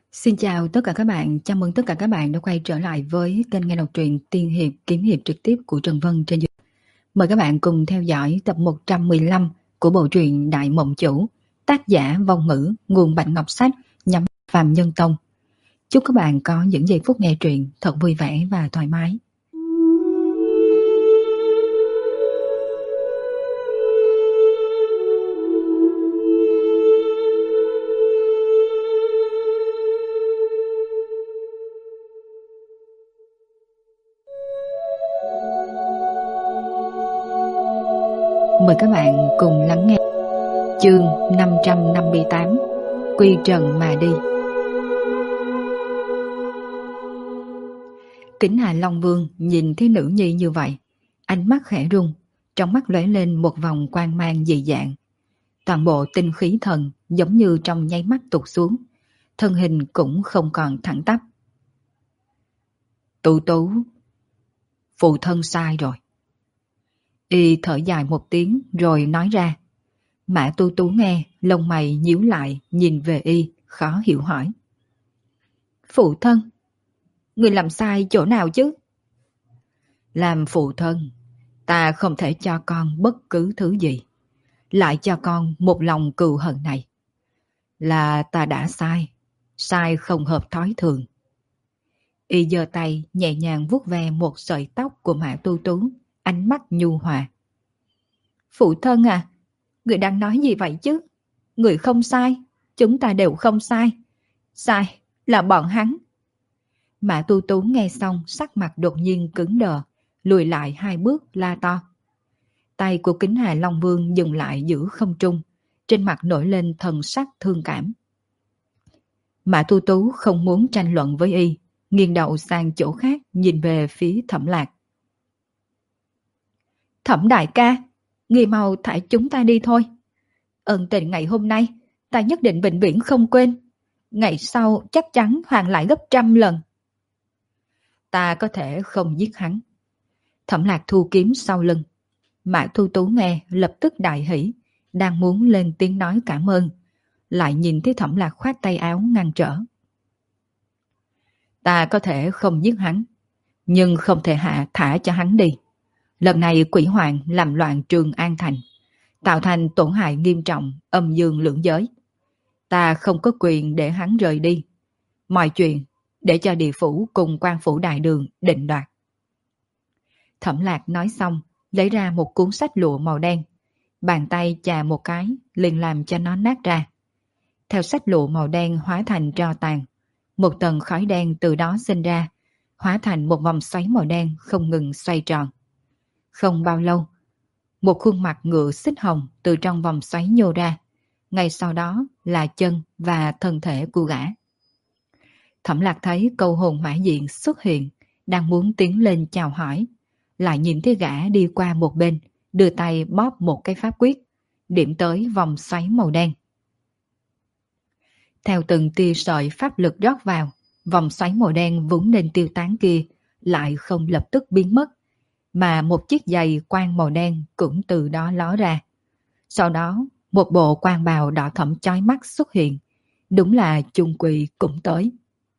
Xin chào tất cả các bạn, chào mừng tất cả các bạn đã quay trở lại với kênh nghe đọc truyện Tiên Hiệp Kiếm Hiệp trực tiếp của Trần Vân trên YouTube. Mời các bạn cùng theo dõi tập 115 của bộ truyện Đại Mộng Chủ, tác giả Vong Ngữ, nguồn Bạch Ngọc Sách, nhắm Phạm Nhân Tông. Chúc các bạn có những giây phút nghe truyện thật vui vẻ và thoải mái. Mời các bạn cùng lắng nghe chương 558 Quy Trần mà đi. Kính Hà Long Vương nhìn thấy nữ nhi như vậy, ánh mắt khẽ rung, trong mắt lóe lên một vòng quang mang dị dạng. Toàn bộ tinh khí thần giống như trong nháy mắt tụt xuống, thân hình cũng không còn thẳng tắp. Tú Tú, phụ thân sai rồi. Y thở dài một tiếng rồi nói ra. Mã Tu Tú nghe, lông mày nhíu lại, nhìn về Y, khó hiểu hỏi. Phụ thân? Người làm sai chỗ nào chứ? Làm phụ thân, ta không thể cho con bất cứ thứ gì, lại cho con một lòng cừu hận này. Là ta đã sai, sai không hợp thói thường. Y giơ tay nhẹ nhàng vuốt ve một sợi tóc của Mã Tu Tú, ánh mắt nhu hòa. Phụ thân à, người đang nói gì vậy chứ? Người không sai, chúng ta đều không sai. Sai là bọn hắn. Mã Tu Tú nghe xong sắc mặt đột nhiên cứng đờ, lùi lại 2 bước la to. Tay của Kính Hà Long Vương dừng lại giữa không trung, trên mặt nổi lên thần sắc thương cảm. Mã Tu Tú không muốn tranh luận với Y, nghiêng đầu sang chỗ khác nhìn về phía Thẩm Lạc. Thẩm đại ca, người mau thả chúng ta đi thôi. Ân tình ngày hôm nay, ta nhất định vĩnh viễn không quên. Ngày sau chắc chắn hoàn lại gấp 100 lần. Ta có thể không giết hắn. Thẩm Lạc thu kiếm sau lưng. Mã Tu Tú nghe lập tức đại hỉ, đang muốn lên tiếng nói cảm ơn, lại nhìn thấy Thẩm Lạc khoát tay áo ngăn trở. Ta có thể không giết hắn, nhưng không thể thả cho hắn đi. Lần này quỷ hoàng làm loạn Trường An Thành, tạo thành tổn hại nghiêm trọng âm dương lưỡng giới. Ta không có quyền để hắn rời đi. Mọi chuyện để cho địa phủ cùng quan phủ đại đường định đoạt. Thẩm Lạc nói xong, lấy ra một cuốn sách lụa màu đen. Bàn tay chà một cái, liền làm cho nó nát ra. Theo sách lụa màu đen hóa thành tro tàn. Một tầng khói đen từ đó sinh ra, hóa thành một vòng xoáy màu đen không ngừng xoay tròn. Không bao lâu, một khuôn mặt ngựa xích hồng từ trong vòng xoáy nhô ra. Ngay sau đó là chân và thân thể của gã. Thẩm Lạc thấy câu hồn hỏa diện xuất hiện, đang muốn tiến lên chào hỏi. Lại nhìn thấy gã đi qua một bên, đưa tay bóp một cái pháp quyết, điểm tới vòng xoáy màu đen. Theo từng tia sợi pháp lực rót vào, vòng xoáy màu đen vốn nên tiêu tán kia lại không lập tức biến mất, mà một chiếc giày quang màu đen cũng từ đó ló ra. Sau đó, một bộ quan bào đỏ thẫm chói mắt xuất hiện, đúng là Chung Quỳ cũng tới.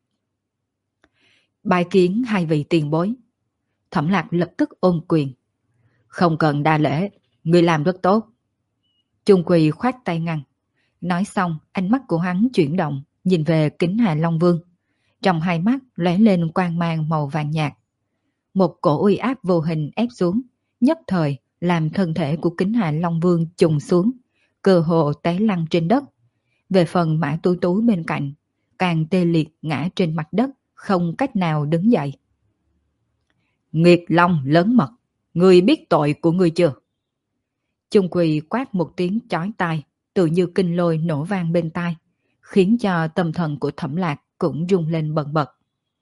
Bái kiến 2 vị tiền bối. Thẩm Lạc lập tức ôm quyền. Không cần đa lễ, người làm rất tốt. Chung Quỳ khoát tay ngăn. Nói xong, ánh mắt của hắn chuyển động, nhìn về Kính Hà Long Vương. Trong 2 mắt lóe lên quang mang màu vàng nhạt. Một cổ uy áp vô hình ép xuống, nhất thời làm thân thể của Kính Hà Long Vương trùng xuống, cơ hồ té lăn trên đất. Về phần Mã Tu Tú bên cạnh, càng tê liệt ngã trên mặt đất, không cách nào đứng dậy. Nghiệt Long lớn mật, ngươi biết tội của ngươi chưa? Chung Quỳ quát một tiếng chói tai, tự như kinh lôi nổ vang bên tai, khiến cho tâm thần của Thẩm Lạc cũng rung lên bần bật.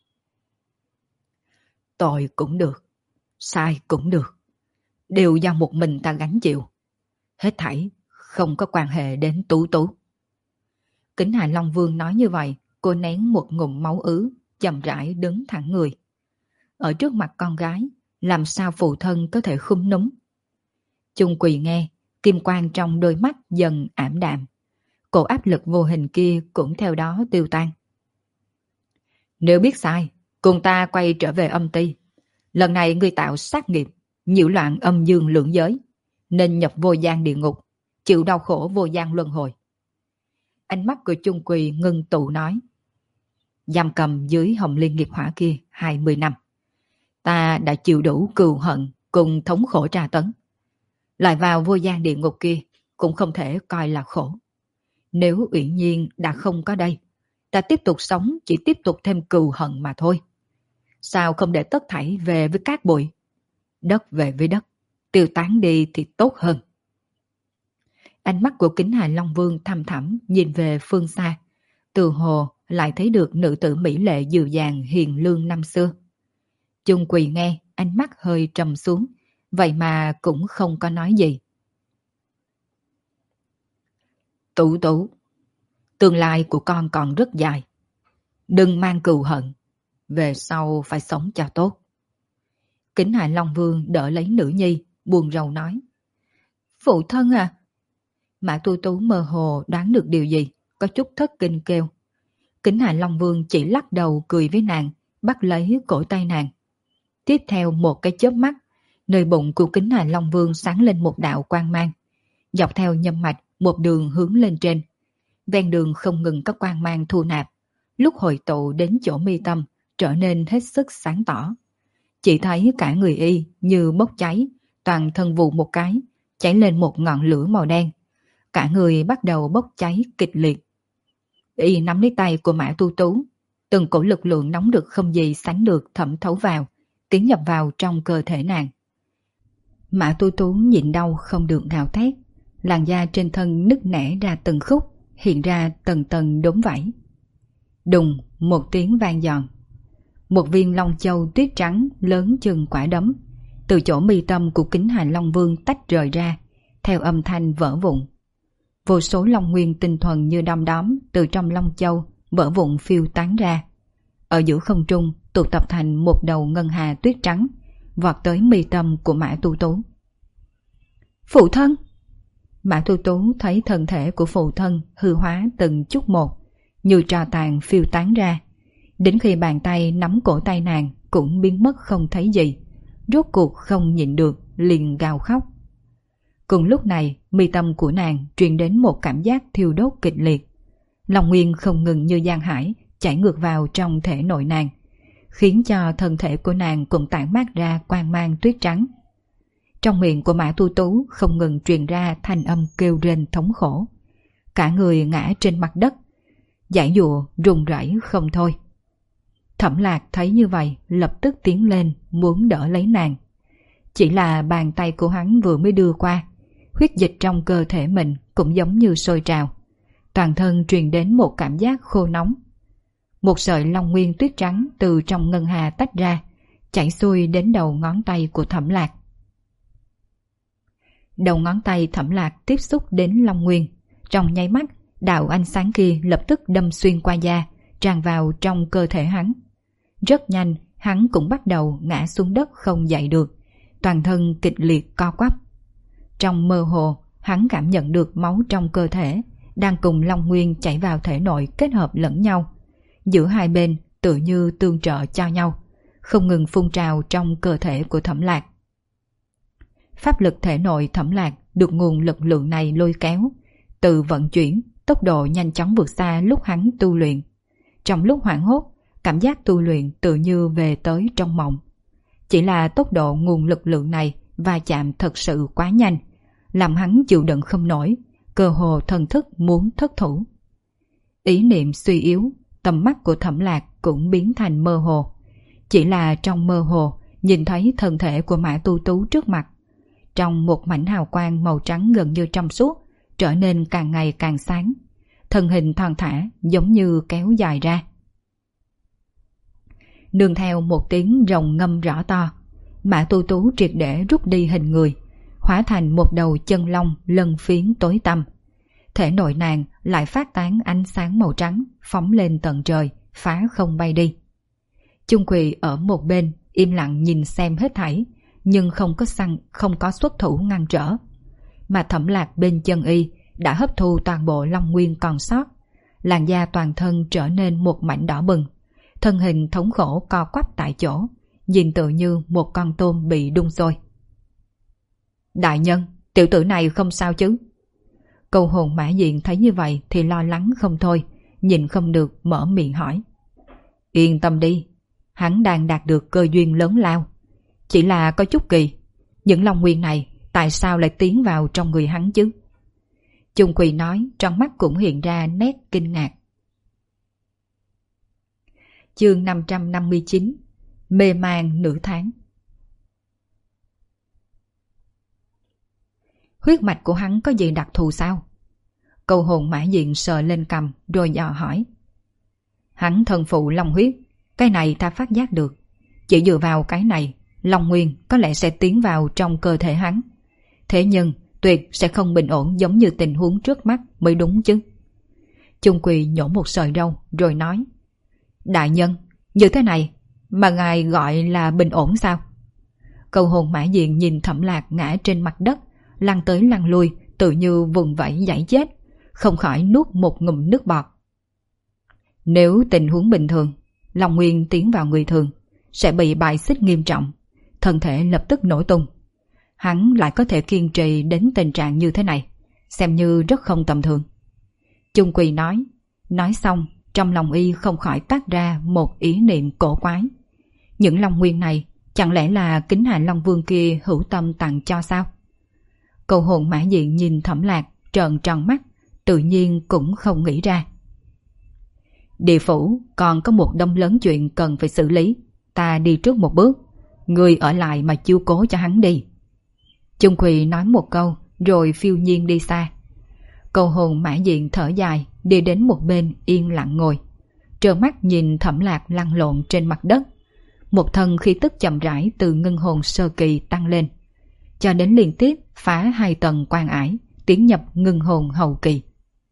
Tội cũng được, sai cũng được, đều do một mình ta gánh chịu. Hết thảy không có quan hệ đến Tú Tú. Kính Hà Long Vương nói như vậy, cô nén một ngụm máu ứ, chậm rãi đứng thẳng người. Ở trước mặt con gái, làm sao phụ thân có thể khúm núm? Chung Quỳ nghe, kim quang trong đôi mắt dần ảm đạm. Cổ áp lực vô hình kia cũng theo đó tiêu tan. Nếu biết sai, cùng ta quay trở về âm ty. Lần này ngươi tạo sát nghiệp, nhiễu loạn âm dương lượng giới, nên nhập vô gian địa ngục, chịu đau khổ vô gian luân hồi. Ánh mắt của Chung Quỳ ngưng tụ nói. Giam cầm dưới hồng liên nghiệp hỏa kia 20 năm. Ta đã chịu đủ cừu hận cùng thống khổ tra tấn. Lại vào vô gian địa ngục kia cũng không thể coi là khổ. Nếu Uyển Nhiên đã không có đây, ta tiếp tục sống chỉ tiếp tục thêm cừu hận mà thôi. Sao không để tất thảy về với cát bụi? Đất về với đất, tiêu tán đi thì tốt hơn. Ánh mắt của Kính Hà Long Vương thăm thẳm nhìn về phương xa, từ hồ lại thấy được nữ tử mỹ lệ dịu dàng hiền lương năm xưa. Chung Quỳ nghe, ánh mắt hơi trầm xuống, vậy mà cũng không có nói gì. Tú Tú, tương lai của con còn rất dài. Đừng mang cừu hận, về sau phải sống cho tốt. Kính Hà Long Vương đỡ lấy nữ nhi, buồn rầu nói. Phụ thân à? Mã Tu Tú mơ hồ đoán được điều gì, có chút thất kinh kêu. Kính Hà Long Vương chỉ lắc đầu cười với nàng, bắt lấy cổ tay nàng. Tiếp theo một cái chớp mắt, nơi bụng của Kính Hà Long Vương sáng lên một đạo quang mang. Dọc theo nhâm mạch, một đường hướng lên trên. Ven đường không ngừng có quang mang thu nạp, lúc hội tụ đến chỗ mi tâm, trở nên hết sức sáng tỏ. Chỉ thấy cả người y như bốc cháy, toàn thân vụ một cái, cháy lên một ngọn lửa màu đen. Cả người bắt đầu bốc cháy kịch liệt. Y nắm lấy tay của Mã Tu Tú, từng cổ lực lượng nóng được không gì sánh được thẩm thấu vào, tiến nhập vào trong cơ thể nàng. Mã Tu Tú nhịn đau không được gào thét, làn da trên thân nứt nẻ ra từng khúc, hiện ra tầng tầng đốm vảy. Đùng, một tiếng vang giòn. Một viên long châu tuyết trắng lớn chừng quả đấm, từ chỗ mi tâm của Kính Hà Long Vương tách rời ra, theo âm thanh vỡ vụn. Vô số long nguyên tinh thuần như đom đóm từ trong long châu vỡ vụn phiêu tán ra. Ở giữa không trung tụ tập thành một đầu ngân hà tuyết trắng, vọt tới mi tâm của Mã Tu Tú. Phụ thân! Mã Tu Tú thấy thân thể của phụ thân hư hóa từng chút một, như tro tàn phiêu tán ra. Đến khi bàn tay nắm cổ tay nàng cũng biến mất không thấy gì, rốt cuộc không nhịn được liền gào khóc. Cùng lúc này, mi tâm của nàng truyền đến một cảm giác thiêu đốt kịch liệt. Long nguyên không ngừng như giang hải chảy ngược vào trong thể nội nàng, khiến cho thân thể của nàng cũng tản mát ra quang mang tuyết trắng. Trong miệng của Mã Tu Tú không ngừng truyền ra thanh âm kêu rên thống khổ. Cả người ngã trên mặt đất, giãy giụa run rẩy không thôi. Thẩm Lạc thấy như vậy lập tức tiến lên muốn đỡ lấy nàng. Chỉ là bàn tay của hắn vừa mới đưa qua, huyết dịch trong cơ thể mình cũng giống như sôi trào. Toàn thân truyền đến một cảm giác khô nóng. Một sợi long nguyên tuyết trắng từ trong ngân hà tách ra, chảy xuôi đến đầu ngón tay của Thẩm Lạc. Đầu ngón tay Thẩm Lạc tiếp xúc đến long nguyên. Trong nháy mắt, đạo ánh sáng kia lập tức đâm xuyên qua da, tràn vào trong cơ thể hắn. Rất nhanh, hắn cũng bắt đầu ngã xuống đất không dậy được, toàn thân kịch liệt co quắp. Trong mơ hồ, hắn cảm nhận được máu trong cơ thể đang cùng long nguyên chảy vào thể nội kết hợp lẫn nhau. Giữa hai bên tự như tương trợ cho nhau, không ngừng phun trào trong cơ thể của Thẩm Lạc. Pháp lực thể nội Thẩm Lạc được nguồn lực lượng này lôi kéo, từ vận chuyển, tốc độ nhanh chóng vượt xa lúc hắn tu luyện. Trong lúc hoảng hốt, cảm giác tu luyện tự như về tới trong mộng. Chỉ là tốc độ nguồn lực lượng này va chạm thật sự quá nhanh, làm hắn chịu đựng không nổi, cơ hồ thần thức muốn thất thủ. Ý niệm suy yếu, tầm mắt của Thẩm Lạc cũng biến thành mơ hồ. Chỉ là trong mơ hồ, nhìn thấy thân thể của Mã Tu Tú trước mặt. Trong một mảnh hào quang màu trắng gần như trong suốt, trở nên càng ngày càng sáng. Thân hình thon thả giống như kéo dài ra. Nương theo một tiếng rồng ngâm rõ to, Mã Tu Tú triệt để rút đi hình người, hóa thành một đầu chân long lân phiến tối tăm. Thể nội nàng lại phát tán ánh sáng màu trắng, phóng lên tận trời, phá không bay đi. Chung Quỳ ở một bên im lặng nhìn xem hết thảy, nhưng không có xuất thủ ngăn trở. Mà Thẩm Lạc bên chân y đã hấp thu toàn bộ long nguyên còn sót, làn da toàn thân trở nên một mảnh đỏ bừng, thân hình thống khổ co quắp tại chỗ, nhìn tự như một con tôm bị đun sôi. Đại nhân, tiểu tử này không sao chứ? Câu hồn Mã Diện thấy như vậy thì lo lắng không thôi, nhìn không được mở miệng hỏi. Yên tâm đi, hắn đang đạt được cơ duyên lớn lao. Chỉ là có chút kỳ, những long nguyên này tại sao lại tiến vào trong người hắn chứ? Chung Quỳ nói, trong mắt cũng hiện ra nét kinh ngạc. Chương 559. Mê man nửa tháng. Huyết mạch của hắn có gì đặc thù sao? Câu hồn Mã Diện sờ lên cằm rồi dò hỏi. Hắn thân phụ long huyết, cái này ta phát giác được. Chỉ dựa vào cái này, long nguyên có lẽ sẽ tiến vào trong cơ thể hắn. Thế nhưng tuyệt sẽ không bình ổn giống như tình huống trước mắt mới đúng chứ. Chung Quỳ nhổ một sợi râu rồi nói. Đại nhân, như thế này mà ngài gọi là bình ổn sao? Câu hồn Mã Diện nhìn Thẩm Lạc ngã trên mặt đất, lăn tới lăn lui tự như vùng vẫy giải chết, không khỏi nuốt một ngụm nước bọt. Nếu tình huống bình thường, long nguyên tiến vào người thường sẽ bị bại xích nghiêm trọng, thân thể lập tức nổ tung. Hắn lại có thể kiên trì đến tình trạng như thế này, xem như rất không tầm thường. Chung Quỳ nói xong trong lòng y không khỏi toát ra một ý niệm cổ quái. Những long nguyên này chẳng lẽ là Kính Hà Long Vương kia hữu tâm tặng cho sao? Câu hồn Mã Diện nhìn Thẩm Lạc trợn tròn mắt, tự nhiên cũng không nghĩ ra. Địa phủ còn có một đống lớn chuyện cần phải xử lý, ta đi trước một bước, người ở lại mà chiếu cố cho hắn đi. Chung Quỳ nói một câu rồi phiêu nhiên đi xa. Câu hồn Mã Diện thở dài đi đến một bên yên lặng ngồi, trợn mắt nhìn Thẩm Lạc lăn lộn trên mặt đất. Một thân khí tức chậm rãi từ ngưng hồn sơ kỳ tăng lên, cho đến liên tiếp phá 2 tầng quan ải, tiến nhập ngưng hồn hậu kỳ.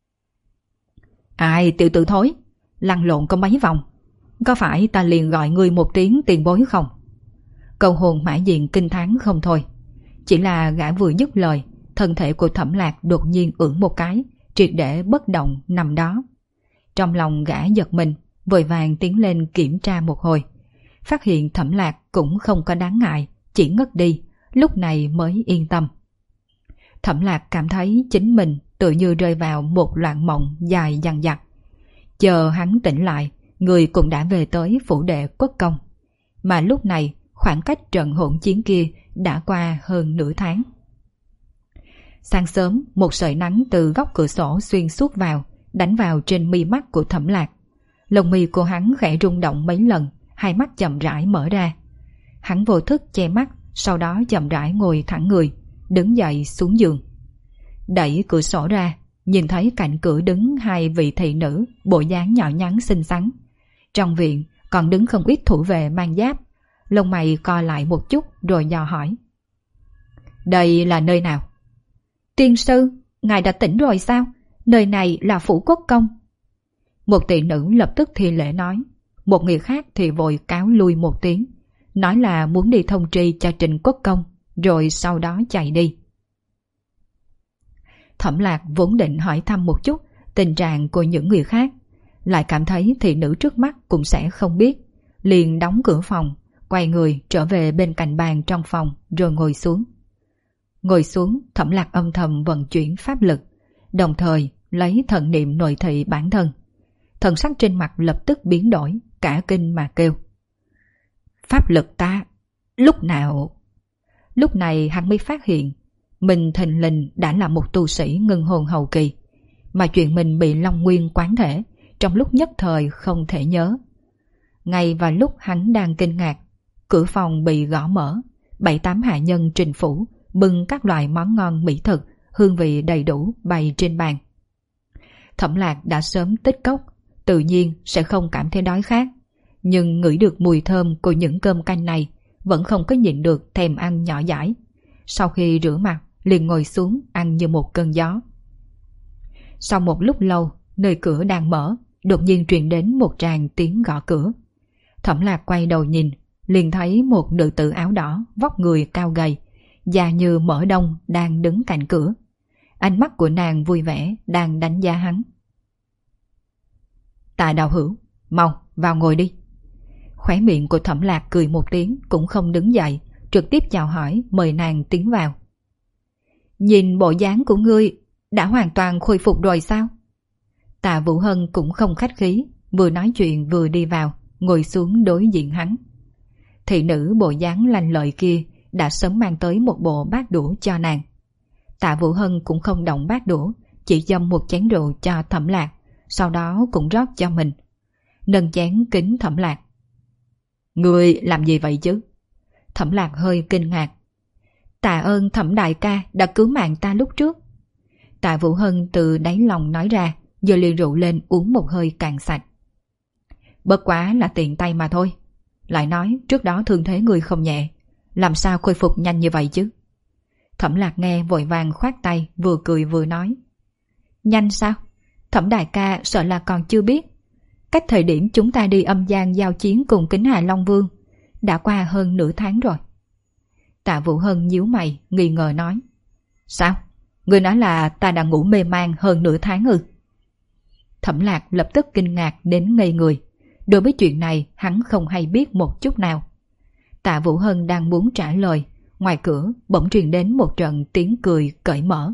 Ai tiểu tử thối, lăn lộn có mấy vòng, có phải ta liền gọi ngươi một tiếng tiền bối không? Câu hồn Mã Diện kinh thán không thôi. Chỉ là gã vừa dứt lời, thân thể của Thẩm Lạc đột nhiên ưỡn một cái, triệt để bất động nằm đó. Trong lòng gã giật mình, vội vàng tiến lên kiểm tra một hồi, phát hiện Thẩm Lạc cũng không có đáng ngại, chỉ ngất đi, lúc này mới yên tâm. Thẩm Lạc cảm thấy chính mình tự như rơi vào một loạn mộng dài dằng dặc. Chờ hắn tỉnh lại, người cũng đã về tới phủ đệ Quốc Công. Mà lúc này khoảng cách trận hỗn chiến kia đã qua hơn nửa tháng. Sáng sớm, một sợi nắng từ góc cửa sổ xuyên suốt vào, đánh vào trên mi mắt của Thẩm Lạc. Lông mi của hắn khẽ rung động mấy lần, hai mắt chậm rãi mở ra. Hắn vô thức che mắt, sau đó chậm rãi ngồi thẳng người, đứng dậy xuống giường. Đẩy cửa sổ ra, nhìn thấy cạnh cửa đứng 2 vị thị nữ, bộ dáng nhỏ nhắn xinh xắn. Trong viện còn đứng không ít thủ vệ mang giáp, lông mày co lại một chút rồi dò hỏi. Đây là nơi nào? Tiên sư, ngài đã tỉnh rồi sao? Nơi này là phủ Quốc Công. Một thị nữ lập tức thi lễ nói, một người khác thì vội cáo lui một tiếng, nói là muốn đi thông tri cho Trình Quốc Công, rồi sau đó chạy đi. Thẩm Lạc vốn định hỏi thăm một chút tình trạng của những người khác, lại cảm thấy thị nữ trước mắt cũng sẽ không biết, liền đóng cửa phòng, quay người trở về bên cạnh bàn trong phòng rồi ngồi xuống. Ngồi xuống, Thẩm Lạc âm thầm vận chuyển pháp lực, đồng thời lấy thần niệm nội thị bản thân. Thần sắc trên mặt lập tức biến đổi, cả kinh mà kêu. Pháp lực ta, lúc nào? Lúc này hắn mới phát hiện, mình thình lình đã là một tu sĩ ngưng hồn hậu kỳ, mà chuyện mình bị Long Nguyên quán thể, trong lúc nhất thời không thể nhớ. Ngay vào lúc hắn đang kinh ngạc, cửa phòng bị gõ mở, 7-8 hạ nhân trình phủ, bưng các loại món ngon mỹ thực, hương vị đầy đủ bày trên bàn. Thẩm Lạc đã sớm tích cốc, tự nhiên sẽ không cảm thấy đói khát, nhưng ngửi được mùi thơm của những cơm canh này, vẫn không có nhịn được thèm ăn nhỏ dãi. Sau khi rửa mặt, liền ngồi xuống ăn như một cơn gió. Sau một lúc lâu, nơi cửa đang mở, đột nhiên truyền đến một tràng tiếng gõ cửa. Thẩm Lạc quay đầu nhìn, liền thấy một nữ tử áo đỏ, vóc người cao gầy, da như mỡ đông đang đứng cạnh cửa. Ánh mắt của nàng vui vẻ đang đánh giá hắn. Tạ đạo hữu, mau vào ngồi đi, Khóe miệng của Thẩm Lạc cười một tiếng, cũng không đứng dậy, trực tiếp chào hỏi mời nàng tiến vào. Nhìn bộ dáng của ngươi đã hoàn toàn khôi phục rồi sao? Tạ Vũ Hân cũng không khách khí, vừa nói chuyện vừa đi vào, ngồi xuống đối diện hắn. Thị nữ bộ dáng lanh lợi kia đã sớm mang tới một bộ bát đũa cho nàng. Tạ Vũ Hân cũng không động bát đũa, chỉ dâm một chén rượu cho Thẩm Lạc, sau đó cũng rót cho mình. Nâng chén kính Thẩm Lạc. Ngươi làm gì vậy chứ? Thẩm Lạc hơi kinh ngạc. Tạ ơn Thẩm đại ca đã cứu mạng ta lúc trước. Tạ Vũ Hân từ đáy lòng nói ra, giơ ly rượu lên uống một hơi cạn sạch. Bất quá là tiện tay mà thôi. Lại nói trước đó thương thế người không nhẹ, làm sao khôi phục nhanh như vậy chứ? Thẩm Lạc nghe vội vàng khoát tay, vừa cười vừa nói. Nhanh sao? Thẩm đại ca sợ là còn chưa biết. Cách thời điểm chúng ta đi âm gian giao chiến cùng Kính Hà Long Vương đã qua hơn nửa tháng rồi. Tạ Vũ Hân nhíu mày, nghi ngờ nói. Sao? Người nói là ta đã ngủ mê man hơn nửa tháng ư? Thẩm Lạc lập tức kinh ngạc đến ngây người. Đối với chuyện này hắn không hay biết một chút nào. Tạ Vũ Hân đang muốn trả lời, ngoài cửa bỗng truyền đến một trận tiếng cười cởi mở.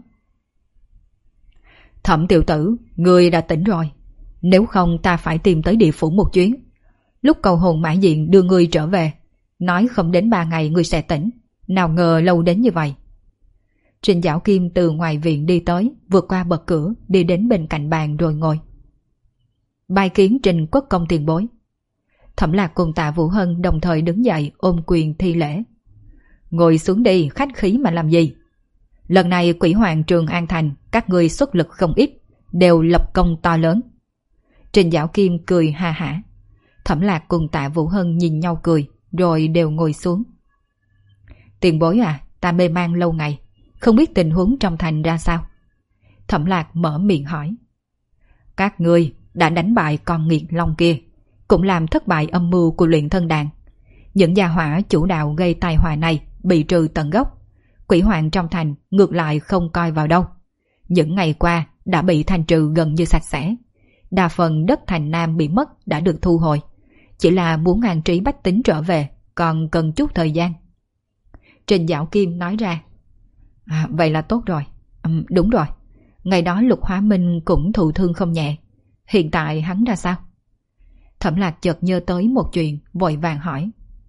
Thẩm tiểu tử, ngươi đã tỉnh rồi. Nếu không ta phải tìm tới địa phủ một chuyến. Lúc cầu hồn mã diện đưa ngươi trở về, nói không đến 3 ngày ngươi sẽ tỉnh. Nào ngờ lâu đến như vậy. Trình Giảo Kim từ ngoài viện đi tới, vượt qua bậc cửa, đi đến bên cạnh bàn rồi ngồi. Bài kiến Trình Quốc công tiền bối. Thẩm Lạc cùng Tạ Vũ Hân đồng thời đứng dậy ôm quyền thi lễ. Ngồi xuống đi, khách khí mà làm gì? Lần này Quỷ Hoàng Trường An Thành, các ngươi xuất lực không ít, đều lập công to lớn. Trình Giảo Kim cười ha hả. Thẩm Lạc cùng Tạ Vũ Hân nhìn nhau cười, rồi đều ngồi xuống. Tiền bối à, ta mê man lâu ngày, không biết tình huống trong thành ra sao. Thẩm Lạc mở miệng hỏi. Các ngươi đã đánh bại con nghiệt long kia, cũng làm thất bại âm mưu của luyện thân đàn. Những gia hỏa chủ đạo gây tai họa này bị trừ tận gốc. Quỷ hoàng trong thành ngược lại không coi vào đâu. Những ngày qua đã bị thanh trừ gần như sạch sẽ. Đa phần đất thành Nam bị mất đã được thu hồi. Chỉ là muốn an trí bách tính trở về còn cần chút thời gian. Trình Giảo Kim nói ra. Vậy là tốt rồi. Đúng rồi. Ngày đó Lục Hóa Minh cũng thụ thương không nhẹ. Hiện tại hắn ra sao? Thẩm Lạc chợt nhớ tới một chuyện, vội vàng hỏi.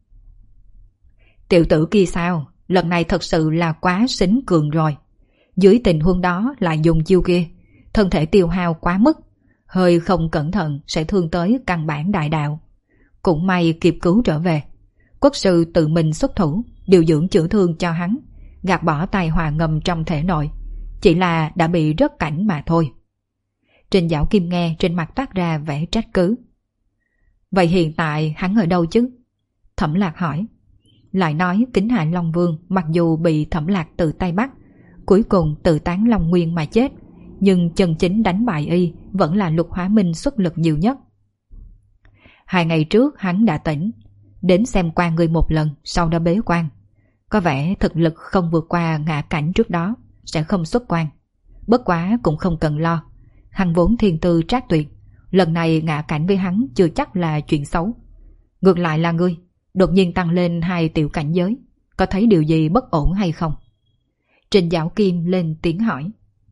Tiểu tử kia sao? Lần này thật sự là quá xính cường rồi. Dưới tình huống đó lại dùng chiêu kia, thân thể tiêu hao quá mức, hơi không cẩn thận sẽ thương tới căn bản đại đạo. Cũng may kịp cứu trở về. Quốc sư tự mình xuất thủ, điều dưỡng chữa thương cho hắn, gạt bỏ tai họa ngầm trong thể nội. Chỉ là đã bị rớt cảnh mà thôi. Trình Giảo Kim nghe trên mặt toát ra vẻ trách cứ. Vậy hiện tại hắn ở đâu chứ? Thẩm Lạc hỏi. Lại nói Kính Hà Long Vương mặc dù bị Thẩm Lạc tự tay bắt, cuối cùng tự tán Long Nguyên mà chết, nhưng chân chính đánh bại y vẫn là Lục Hóa Minh xuất lực nhiều nhất. 2 ngày trước hắn đã tỉnh, đến xem qua người một lần, sau đó bế quan. Có vẻ thực lực không vượt qua ngã cảnh trước đó, sẽ không xuất quan. Bất quá cũng không cần lo, hắn vốn thiên tư trác tuyệt, lần này ngã cảnh với hắn chưa chắc là chuyện xấu. Ngược lại là ngươi, đột nhiên tăng lên 2 tiểu cảnh giới, có thấy điều gì bất ổn hay không? Trình Giảo Kim lên tiếng hỏi.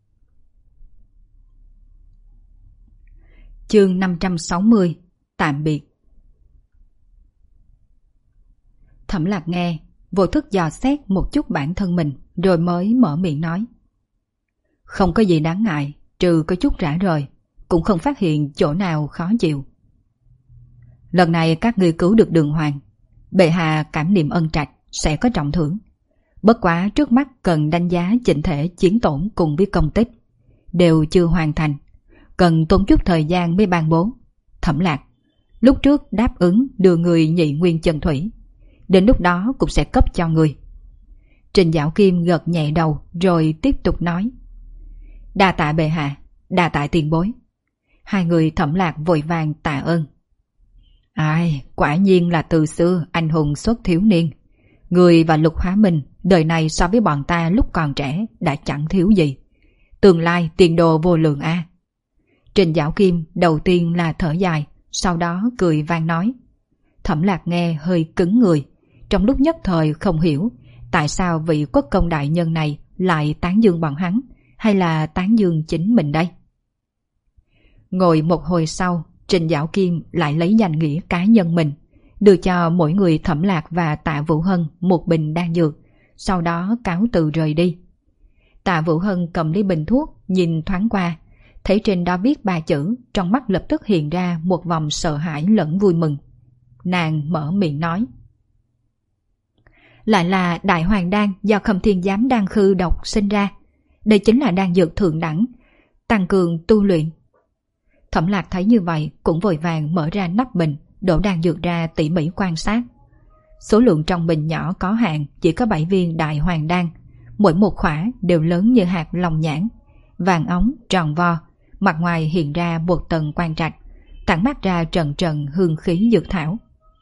Chương 560, tạm biệt. Thẩm Lạc nghe, vô thức dò xét một chút bản thân mình, rồi mới mở miệng nói. Không có gì đáng ngại, trừ có chút rã rời, cũng không phát hiện chỗ nào khó chịu. Lần này các ngươi cứu được Đường Hoàng, bệ hạ cảm niệm ân trạch, sẽ có trọng thưởng. Bất quá trước mắt cần đánh giá chỉnh thể chiến tổn cùng với công tích, đều chưa hoàn thành, cần tốn chút thời gian mới ban bố. Thẩm Lạc, lúc trước đáp ứng đưa người nhị nguyên chân thủy, đến lúc đó cũng sẽ cấp cho người. Trình Giảo Kim gật nhẹ đầu rồi tiếp tục nói. Đa tạ bệ hạ, đa tạ tiền bối. Hai người Thẩm Lạc vội vàng tạ ơn. Ai, quả nhiên là từ xưa anh hùng xuất thiếu niên. Người và Lục Hóa Minh đời này so với bọn ta lúc còn trẻ đã chẳng thiếu gì. Tương lai tiền đồ vô lượng a. Trình Giảo Kim đầu tiên là thở dài, sau đó cười vang nói. Thẩm Lạc nghe hơi cứng người, trong lúc nhất thời không hiểu tại sao vị quốc công đại nhân này lại tán dương bọn hắn, hay là tán dương chính mình đây. Ngồi một hồi sau, Trình Dạo Kim lại lấy danh nghĩa cá nhân mình, đưa cho mỗi người Thẩm Lạc và Tạ Vũ Hân một bình đan dược, sau đó cáo từ rời đi. Tạ Vũ Hân cầm lấy bình thuốc, nhìn thoáng qua, thấy trên đó viết 3 chữ, trong mắt lập tức hiện ra một vòng sợ hãi lẫn vui mừng. Nàng mở miệng nói: lại là Đại Hoàng Đan do Khâm Thiên Giám đan khư độc sinh ra. Đây chính là đan dược thượng đẳng, tăng cường tu luyện. Thẩm Lạc thấy như vậy cũng vội vàng mở ra nắp bình, đổ đan dược ra tỉ mỉ quan sát. Số lượng trong bình nhỏ có hạn, chỉ có 7 viên Đại Hoàng Đan, mỗi một khỏa đều lớn như hạt lòng nhãn, vàng óng tròn vo, mặt ngoài hiện ra một tầng quang trạch, tản mát ra trần trần hương khí dược thảo.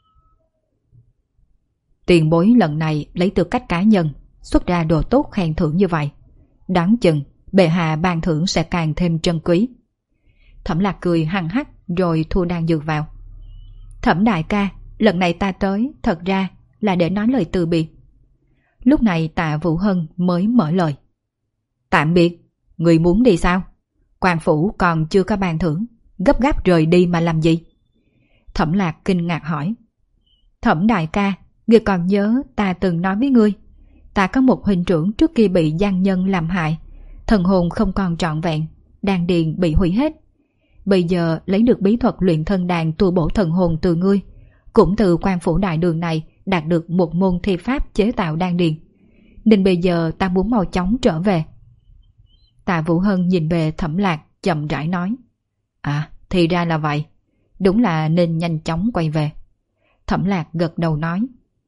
Tiền bối lần này lấy tư cách cá nhân xuất ra đồ tốt khen thưởng như vậy, đoán chừng bệ hạ ban thưởng sẽ càng thêm trân quý. Thẩm Lạc cười hăng hắc rồi thu đan dược vào. Thẩm đại ca, lần này ta tới thật ra là để nói lời từ biệt. Lúc này Tạ Vũ Hân mới mở lời. Tạm biệt, người muốn đi sao? Quan phủ còn chưa có ban thưởng, gấp gáp rời đi mà làm gì? Thẩm Lạc kinh ngạc hỏi. Thẩm đại ca, ngươi còn nhớ ta từng nói với ngươi, ta có một huynh trưởng trước kia bị gian nhân làm hại, thần hồn không còn trọn vẹn, đan điền bị hủy hết. Bây giờ lấy được bí thuật luyện thân đàn tu bổ thần hồn từ ngươi, cũng từ quan phủ đại đường này đạt được một môn thi pháp chế tạo đan điền, nên bây giờ ta muốn mau chóng trở về. Tạ Vũ Hân nhìn về Thẩm Lạc chậm rãi nói. À, thì ra là vậy, đúng là nên nhanh chóng quay về. Thẩm Lạc gật đầu nói.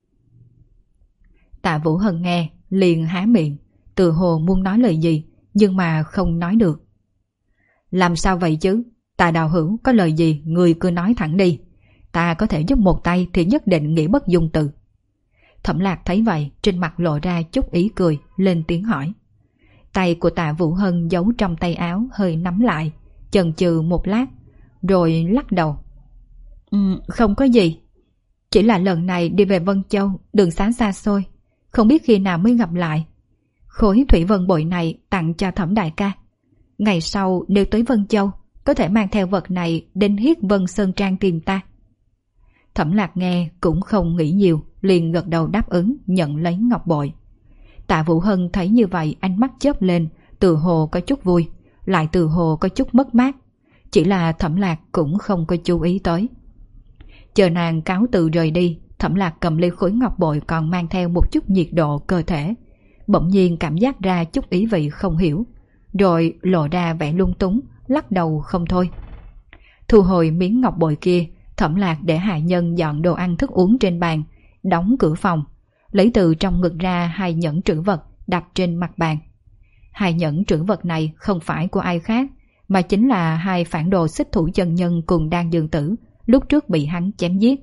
Tạ Vũ Hân nghe liền há miệng, tự hồ muốn nói lời gì nhưng mà không nói được. Làm sao vậy chứ? Tạ đạo hữu có lời gì người cứ nói thẳng đi, ta có thể giúp một tay thì nhất định nghĩa bất dung từ. Thẩm Lạc thấy vậy trên mặt lộ ra chút ý cười, lên tiếng hỏi. Tay của Tạ Vũ Hân giấu trong tay áo hơi nắm lại, chần chừ một lát rồi lắc đầu. Không có gì, chỉ là lần này đi về Vân Châu đường xá xa xôi, không biết khi nào mới gặp lại. Khối thủy vân bội này tặng cho Thẩm đại ca, ngày sau nếu tới Vân Châu có thể mang theo vật này đến Hiết Vân Sơn Trang tìm ta. Thẩm Lạc nghe cũng không nghĩ nhiều, liền gật đầu đáp ứng nhận lấy ngọc bội. Tạ Vũ Hân thấy như vậy ánh mắt chớp lên, từ hồ có chút vui, lại từ hồ có chút mất mát, chỉ là Thẩm Lạc cũng không có chú ý tới. Chờ nàng cáo từ rời đi, Thẩm Lạc cầm lấy khối ngọc bội còn mang theo một chút nhiệt độ cơ thể, bỗng nhiên cảm giác ra chút ý vị không hiểu, rồi lộ ra vẻ lung túng, lắc đầu không thôi. Thu hồi miếng ngọc bội kia, Thẩm Lạc để hạ nhân dọn đồ ăn thức uống trên bàn, đóng cửa phòng, lấy từ trong ngực ra 2 nhẫn trữ vật đặt trên mặt bàn. 2 nhẫn trữ vật này không phải của ai khác, mà chính là 2 phản đồ xích thủ chân nhân cùng Đan Dương Tử lúc trước bị hắn chém giết.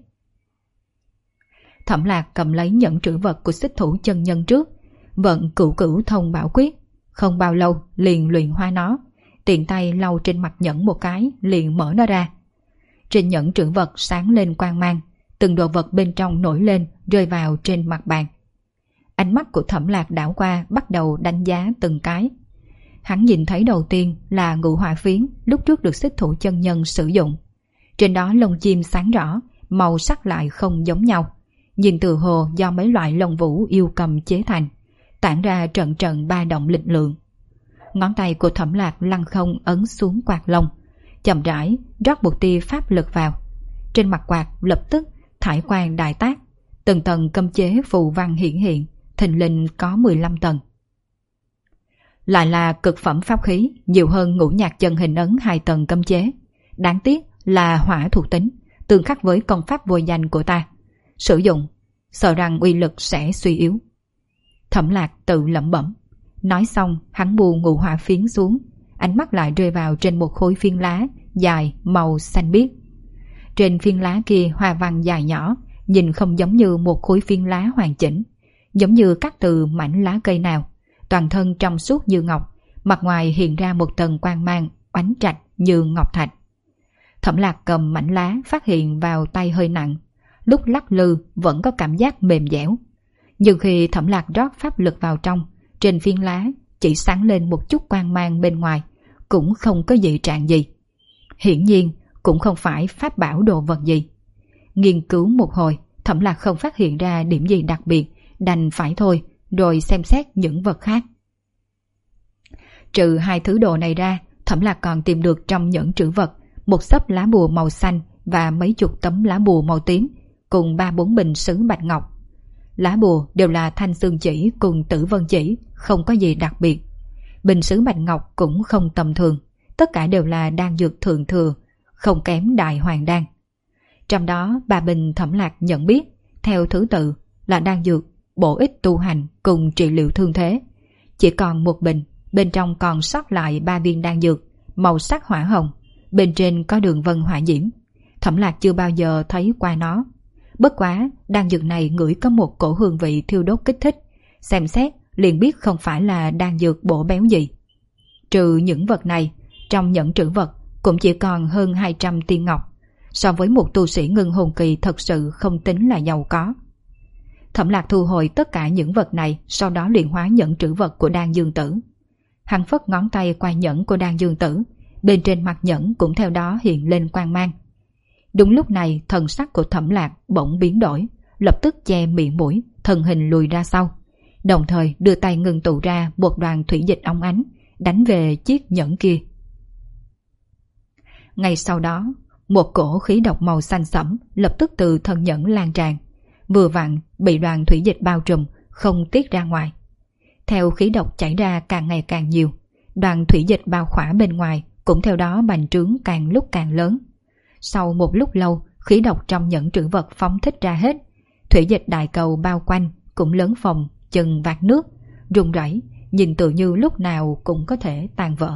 Thẩm Lạc cầm lấy nhẫn trữ vật của xích thủ chân nhân trước, vận Cửu Cửu Thông Bảo Quyết, không bao lâu liền luyện hóa nó, tiện tay lau trên mặt nhẫn một cái liền mở nó ra. Trên nhẫn trữ vật sáng lên quang mang, từng đồ vật bên trong nổi lên rơi vào trên mặt bàn. Ánh mắt của Thẩm Lạc đảo qua bắt đầu đánh giá từng cái. Hắn nhìn thấy đầu tiên là ngũ hỏa phiến lúc trước được xích thủ chân nhân sử dụng. Trên đó lông chim sáng rõ, màu sắc lại không giống nhau, nhìn từ hồ do mấy loại lông vũ yêu cầm chế thành, tản ra trận trận ba động lịch lượng. Ngón tay của Thẩm Lạc lăng không ấn xuống quạt lông, chậm rãi rót một tia pháp lực vào. Trên mặt quạt lập tức thải quang đại tác, từng tầng cấm chế phù văn hiển hiện, thình lình có 15 tầng. Lại là cực phẩm pháp khí, nhiều hơn Ngũ Nhạc Chân Hình Ấn 2 tầng cấm chế. Đáng tiếc là hỏa thuộc tính, tương khắc với công pháp vô danh của ta. Sử dụng, sợ rằng uy lực sẽ suy yếu. Thẩm Lạc tự lẩm bẩm. Nói xong, hắn buông ngũ hỏa phiến xuống, ánh mắt lại rơi vào trên một khối phiến lá dài màu xanh biếc. Trên phiến lá kia hoa văn dài nhỏ, nhìn không giống như một khối phiến lá hoàn chỉnh, giống như cắt từ mảnh lá cây nào, toàn thân trong suốt như ngọc, mặt ngoài hiện ra một tầng quang mang oánh trạch như ngọc thạch. Thẩm Lạc cầm mảnh lá phát hiện vào tay hơi nặng, lúc lắc lư vẫn có cảm giác mềm dẻo. Nhưng khi Thẩm Lạc rót pháp lực vào trong, trên phiến lá chỉ sáng lên một chút quang mang bên ngoài, cũng không có dị trạng gì. Hiển nhiên cũng không phải pháp bảo đồ vật gì. Nghiên cứu một hồi, Thẩm Lạc không phát hiện ra điểm gì đặc biệt, đành phải thôi, rồi xem xét những vật khác. Trừ hai thứ đồ này ra, Thẩm Lạc còn tìm được trong nhẫn trữ vật một xấp lá bùa màu xanh và mấy chục tấm lá bùa màu tím, cùng 3-4 bình sứ bạch ngọc. Lá bùa đều là thanh xương chỉ cùng tử vân chỉ, không có gì đặc biệt. Bình sứ bạch ngọc cũng không tầm thường, tất cả đều là đan dược thượng thừa, không kém đại hoàng đan. Trong đó 3 bình Thẩm Lạc nhận biết, theo thứ tự là đan dược bổ ích tu hành cùng trị liệu thương thế. Chỉ còn một bình, bên trong còn sót lại 3 viên đan dược, màu sắc hỏa hồng, bên trên có đường vân hỏa diễm. Thẩm Lạc chưa bao giờ thấy qua nó. Bất quá, đan dược này ngửi có một cổ hương vị thiêu đốt kích thích, xem xét liền biết không phải là đan dược bổ béo gì. Trừ những vật này, trong nhẫn trữ vật cũng chỉ còn hơn 200 tiên ngọc, so với một tu sĩ ngưng hồn kỳ thật sự không tính là giàu có. Thẩm Lạc thu hồi tất cả những vật này, sau đó luyện hóa nhẫn trữ vật của Đan Dương Tử. Hắn phất ngón tay qua nhẫn của Đan Dương Tử, bên trên mặt nhẫn cũng theo đó hiện lên quang mang. Đúng lúc này, thần sắc của Thẩm Lạc bỗng biến đổi, lập tức che miệng mũi, thân hình lùi ra sau, đồng thời đưa tay ngưng tụ ra một đoàn thủy dịch óng ánh, đánh về chiếc nhẫn kia. Ngay sau đó, một cổ khí độc màu xanh sẫm lập tức từ thân nhẫn lan tràn, vừa vặn bị đoàn thủy dịch bao trùm, không tiết ra ngoài. Theo khí độc chảy ra càng ngày càng nhiều, đoàn thủy dịch bao khỏa bên ngoài cũng theo đó bành trướng càng lúc càng lớn. Sau một lúc lâu, khí độc trong nhẫn trữ vật phóng thích ra hết, thủy dịch đại cầu bao quanh cũng lớn phồng chừng vạt nước, rung rẩy, nhìn tự như lúc nào cũng có thể tan vỡ.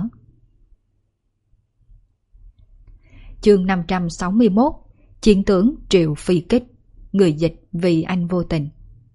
Chương 561, Chiến tướng Triệu Phi Kích. Người dịch Vì Anh Vô Tình.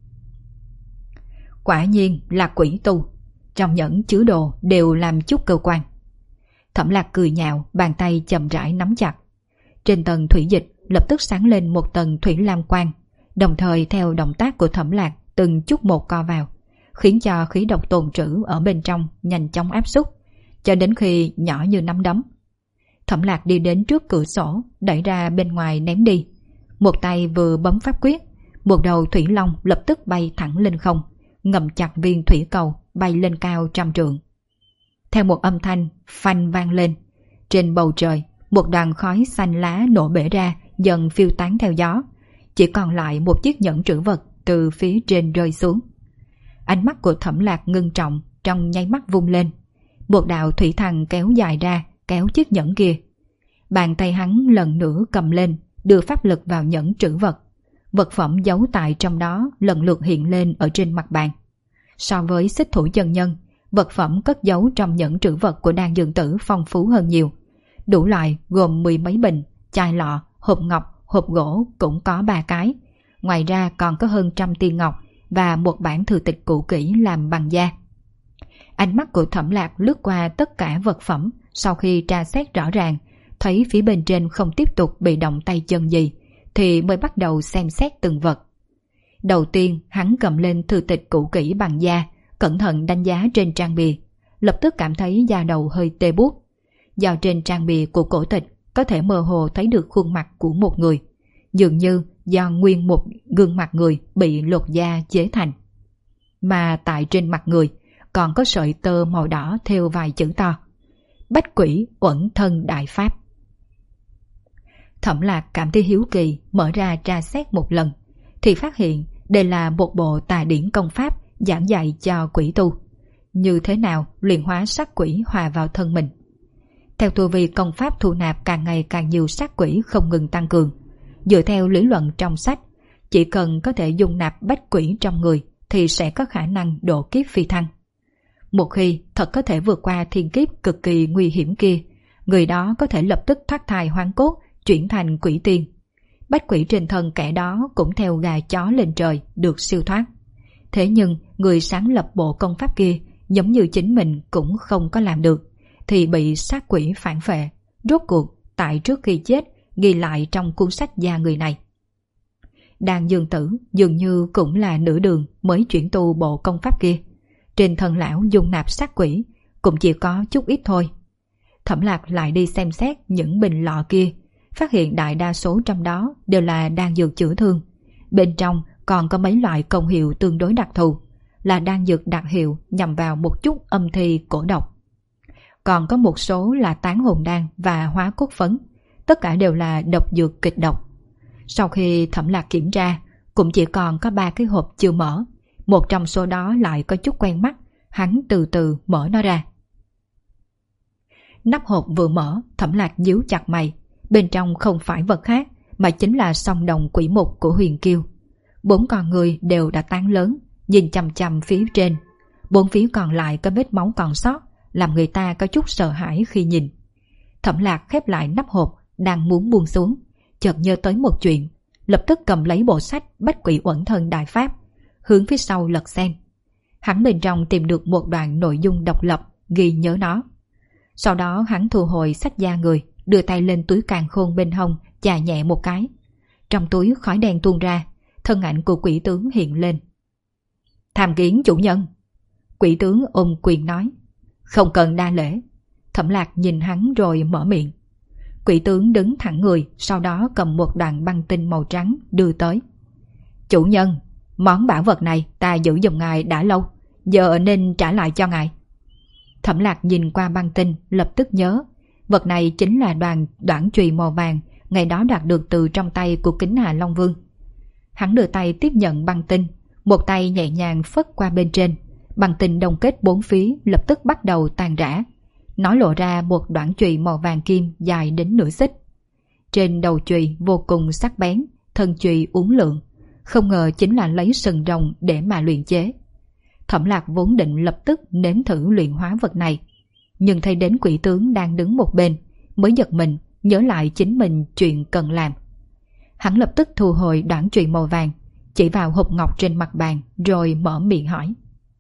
Quả nhiên là quỷ tu, trong nhẫn chứa đồ đều làm chút cơ quan. Thẩm Lạc cười nhạo, bàn tay chậm rãi nắm chặt. Trên tầng thủy dịch lập tức sáng lên một tầng thủy lam quang, đồng thời theo động tác của Thẩm Lạc từng chút một co vào, khiến cho khí độc tồn trữ ở bên trong nhanh chóng áp xúc, cho đến khi nhỏ như nắm đấm. Thẩm Lạc đi đến trước cửa sổ, đẩy ra bên ngoài ném đi. Một tay vừa bấm pháp quyết, một đầu thủy long lập tức bay thẳng lên không, ngậm chặt viên thủy cầu, bay lên cao trăm trượng. Theo một âm thanh phanh vang lên, trên bầu trời một đoàn khói xanh lá nổ bể ra, dần phiêu tán theo gió, chỉ còn lại một chiếc nhẫn trữ vật từ phía trên rơi xuống. Ánh mắt của Thẩm Lạc ngưng trọng, trong nháy mắt vung lên, một đạo thủy thần kéo dài ra, kéo chiếc nhẫn kia. Bàn tay hắn lần nữa cầm lên, đưa pháp lực vào nhẫn trữ vật. Vật phẩm giấu tại trong đó lần lượt hiện lên ở trên mặt bàn. So với xích thủ chân nhân, vật phẩm cất giấu trong nhẫn trữ vật của Đan Dương Tử phong phú hơn nhiều. Đủ loại gồm 10 mấy bình, chai lọ, hộp ngọc, hộp gỗ cũng có 3 cái. Ngoài ra còn có hơn 100 tiên ngọc và một bản thư tịch cũ kỹ làm bằng da. Ánh mắt của Thẩm Lạc lướt qua tất cả vật phẩm, sau khi tra xét rõ ràng, thấy phía bên trên không tiếp tục bị động tay chân gì, thì mới bắt đầu xem xét từng vật. Đầu tiên hắn cầm lên thư tịch cũ kỹ bằng da, cẩn thận đánh giá trên trang bìa, lập tức cảm thấy da đầu hơi tê buốt. Do trên trang bìa của cổ tịch có thể mơ hồ thấy được khuôn mặt của một người, dường như do nguyên một gương mặt người bị lột da chế thành. Mà tại trên mặt người còn có sợi tơ màu đỏ thêu vài chữ to: Bách Quỷ Uẩn Thân Đại Pháp. Thẩm Lạc cảm thấy hiếu kỳ, mở ra tra xét một lần, thì phát hiện đây là một bộ tà điển công pháp giảng dạy cho quỷ tu, như thế nào luyện hóa sát quỷ hòa vào thân mình. Theo tu vi công pháp thu nạp càng ngày càng nhiều sát quỷ không ngừng tăng cường. Dựa theo lý luận trong sách, chỉ cần có thể dung nạp bách quỷ trong người thì sẽ có khả năng độ kiếp phi thăng. Một khi thật có thể vượt qua thiên kiếp cực kỳ nguy hiểm kia, người đó có thể lập tức thoát thai hoán cốt, chuyển thành quỷ tiên. Bách quỷ trên thân kẻ đó cũng theo gà chó lên trời được siêu thoát. Thế nhưng người sáng lập bộ công pháp kia giống như chính mình cũng không có làm được, thì bị sát quỷ phản phệ. Rốt cuộc tại trước khi chết ghi lại trong cuốn sách da người này. Đan Dương Tử dường như cũng là nửa đường mới chuyển tu bộ công pháp kia. Trên thân lão dung nạp sát quỷ cũng chỉ có chút ít thôi. Thẩm Lạc lại đi xem xét những bình lọ kia, phát hiện đại đa số trong đó đều là đan dược chữa thương. Bên trong còn có mấy loại công hiệu tương đối đặc thù, là đan dược đặc hiệu nhằm vào một chút âm thi cổ độc. Còn có một số là tán hồn đan và hóa cốt phấn, tất cả đều là độc dược kịch độc. Sau khi Thẩm Lạc kiểm tra, cũng chỉ còn có 3 cái hộp chưa mở. Một trong số đó lại có chút quen mắt, hắn từ từ mở nó ra. Nắp hộp vừa mở, Thẩm Lạc nhíu chặt mày. Bên trong không phải vật khác, mà chính là song đồng quỷ mục của Huyền Kiêu. 4 con người đều đã tán lớn, nhìn chằm chằm phía trên. 4 phía còn lại có vết máu còn sót, làm người ta có chút sợ hãi khi nhìn. Thẩm Lạc khép lại nắp hộp, đang muốn buông xuống, chợt nhớ tới một chuyện, lập tức cầm lấy bộ sách Bách Quỷ Uẩn Thân Đại Pháp, hướng phía sau lật xem. Hắn bên trong tìm được một đoạn nội dung độc lập, ghi nhớ nó. Sau đó hắn thu hồi sách da người, đưa tay lên túi càn khôn bên hông, chà nhẹ một cái. Trong túi khói đen tuôn ra, thân ảnh của quỷ tướng hiện lên. Tham kiến chủ nhân. Quỷ tướng ôm quyền nói. Không cần đa lễ. Thẩm Lạc nhìn hắn rồi mở miệng. Quỷ tướng đứng thẳng người, sau đó cầm một đoạn băng tinh màu trắng đưa tới. Chủ nhân, món bảo vật này ta giữ giùm ngài đã lâu, giờ nên trả lại cho ngài. Thẩm Lạc nhìn qua băng tinh, lập tức nhớ. Vật này chính là đoạn chùy màu vàng ngày đó đạt được từ trong tay của Kính Hà Long Vương. Hắn đưa tay tiếp nhận băng tinh, một tay nhẹ nhàng phất qua bên trên. Băng tinh đông kết 4 phía lập tức bắt đầu tàn rã. Nó lộ ra một đoạn chùy màu vàng kim dài đến nửa xích. Trên đầu chùy vô cùng sắc bén, thân chùy uốn lượn. Không ngờ chính là lấy sừng rồng để mà luyện chế. Thẩm Lạc vốn định lập tức nếm thử luyện hóa vật này, nhưng thấy đến quỷ tướng đang đứng một bên, mới giật mình, nhớ lại chính mình chuyện cần làm. Hắn lập tức thu hồi đoạn chùy màu vàng, chỉ vào hộp ngọc trên mặt bàn, rồi mở miệng hỏi.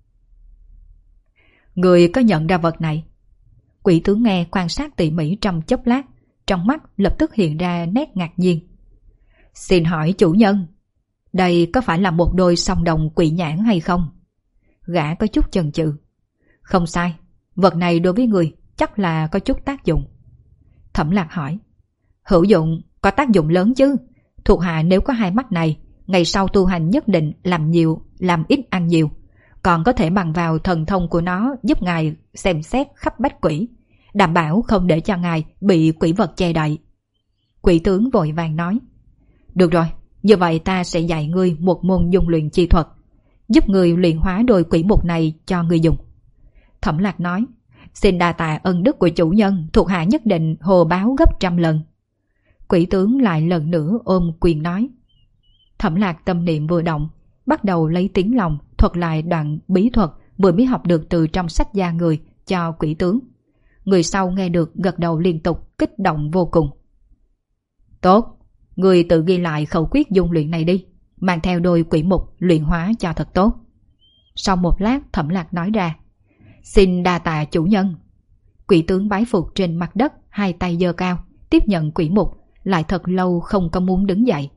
Người có nhận ra vật này? Quỷ tướng nghe quan sát tỉ mỉ trong chốc lát, trong mắt lập tức hiện ra nét ngạc nhiên. Xin hỏi chủ nhân, đây có phải là một đôi song đồng quỷ nhãn hay không? Gã có chút chần chừ. Không sai, vật này đối với người chắc là có chút tác dụng. Thẩm Lạc hỏi. Hữu dụng, có tác dụng lớn chứ. Thuộc hạ nếu có 2 mắt này, ngày sau tu hành nhất định làm nhiều, làm ít ăn nhiều. Còn có thể bằng vào thần thông của nó giúp ngài xem xét khắp bách quỷ, đảm bảo không để cho ngài bị quỷ vật che đậy. Quỷ tướng vội vàng nói. Được rồi, như vậy ta sẽ dạy ngươi một môn dung luyện chi thuật, giúp người luyện hóa đôi quỷ mục này cho người dùng. Thẩm Lạc nói. Xin đa tạ ân đức của chủ nhân, thuộc hạ nhất định hồ báo gấp 100 lần. Quỷ tướng lại lần nữa ôm quyền nói. Thẩm Lạc tâm niệm vừa động, bắt đầu lấy tiếng lòng thuật lại đoạn bí thuật vừa mới học được từ trong sách da người cho quỷ tướng. Người sau nghe được gật đầu liên tục, kích động vô cùng. Tốt, người tự ghi lại khẩu quyết dung luyện này đi, mang theo đôi quỷ mục luyện hóa cho thật tốt. Sau một lát Thẩm Lạc nói ra. Xin đa tạ chủ nhân. Quỷ tướng bái phục trên mặt đất, 2 tay giơ cao, tiếp nhận quỷ mục, lại thật lâu không có muốn đứng dậy.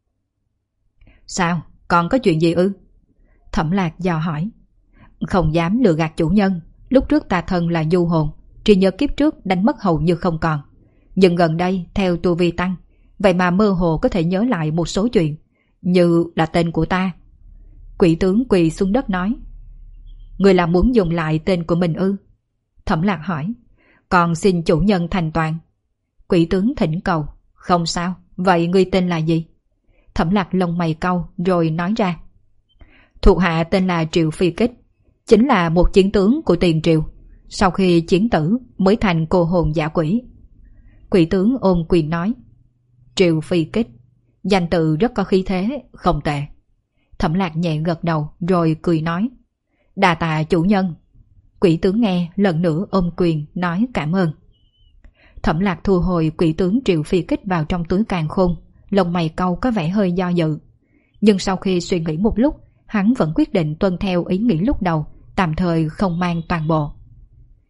Sao, còn có chuyện gì ư? Thẩm Lạc dò hỏi. Không dám lừa gạt chủ nhân, lúc trước ta thân là du hồn, trí nhớ kiếp trước đánh mất hầu như không còn. Nhưng gần đây theo tu vi tăng, vậy mà mơ hồ có thể nhớ lại một số chuyện, như là tên của ta. Quỷ tướng quỳ xuống đất nói. Người là muốn dùng lại tên của mình ư? Thẩm Lạc hỏi. Còn xin chủ nhân thành toàn. Quỷ tướng thỉnh cầu. Không sao, vậy ngươi tên là gì? Thẩm Lạc lông mày cau rồi nói ra. Thuộc hạ tên là Triệu Phi Kích, chính là một chiến tướng của Tiền Triều, sau khi chiến tử mới thành cô hồn giả quỷ. Quỷ tướng ôm quyền nói. Triệu Phi Kích, danh tự rất có khí thế, không tệ. Thẩm Lạc nhẹ gật đầu rồi cười nói. Đa tạ chủ nhân. Quỷ tướng nghe lần nữa ôm quyền nói cảm ơn. Thẩm Lạc thu hồi quỷ tướng Triệu Phi Kích vào trong túi càn khôn, lông mày cau có vẻ hơi do dự. Nhưng sau khi suy nghĩ một lúc, hắn vẫn quyết định tuân theo ý nghĩ lúc đầu, tạm thời không mang toàn bộ.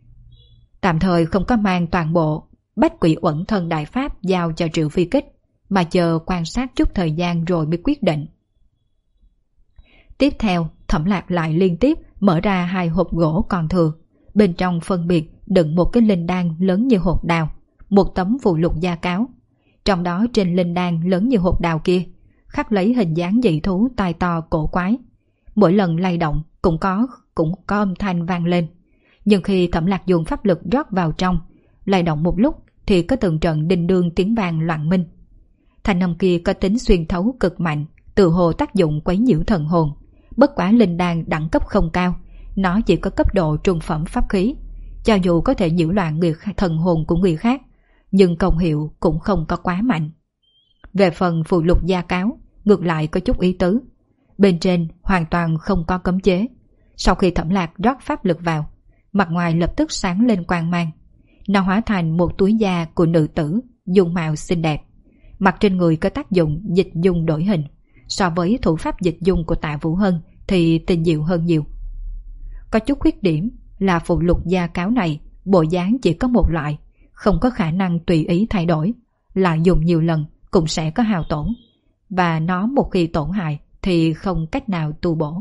Tạm thời không có mang toàn bộ Bách Quỷ Uẩn Thân Đại Pháp giao cho Triệu Phi Kích, mà chờ quan sát chút thời gian rồi mới quyết định. Tiếp theo, Thẩm Lạc lại liên tiếp mở ra 2 hộp gỗ còn thừa. Bên trong phân biệt đựng một cái linh đan lớn như hột đào, một tấm phù lục gia cáo. Trong đó trên linh đan lớn như hột đào kia khắc lấy hình dáng dị thú tai to cổ quái. Mỗi lần lay động cũng có âm thanh vang lên. Nhưng khi Thẩm Lạc dùng pháp lực rót vào trong, lay động một lúc thì có từng trận đinh đương tiếng vang loạn minh. Thanh âm kia có tính xuyên thấu cực mạnh, tự hồ tác dụng quấy nhiễu thần hồn. Bất quả linh đan đẳng cấp không cao, nó chỉ có cấp độ trung phẩm pháp khí. Cho dù có thể nhiễu loạn thần hồn của người khác, nhưng công hiệu cũng không có quá mạnh. Về phần phù lục gia cáo, ngược lại có chút ý tứ. Bên trên hoàn toàn không có cấm chế. Sau khi Thẩm Lạc rót pháp lực vào, mặt ngoài lập tức sáng lên quang mang. Nó hóa thành một túi da của nữ tử, dung mạo xinh đẹp. Mặt trên người có tác dụng dịch dung đổi hình. So với thủ pháp dịch dung của Tạ Vũ Hân thì tinh diệu hơn nhiều. Có chút khuyết điểm là phù lục gia cáo này bộ dáng chỉ có một loại, không có khả năng tùy ý thay đổi, lại dùng nhiều lần cũng sẽ có hao tổn, và nó một khi tổn hại thì không cách nào tu bổ.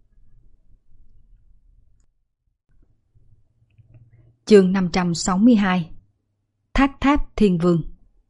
Chương 562 Thác Tháp Thiên Vương.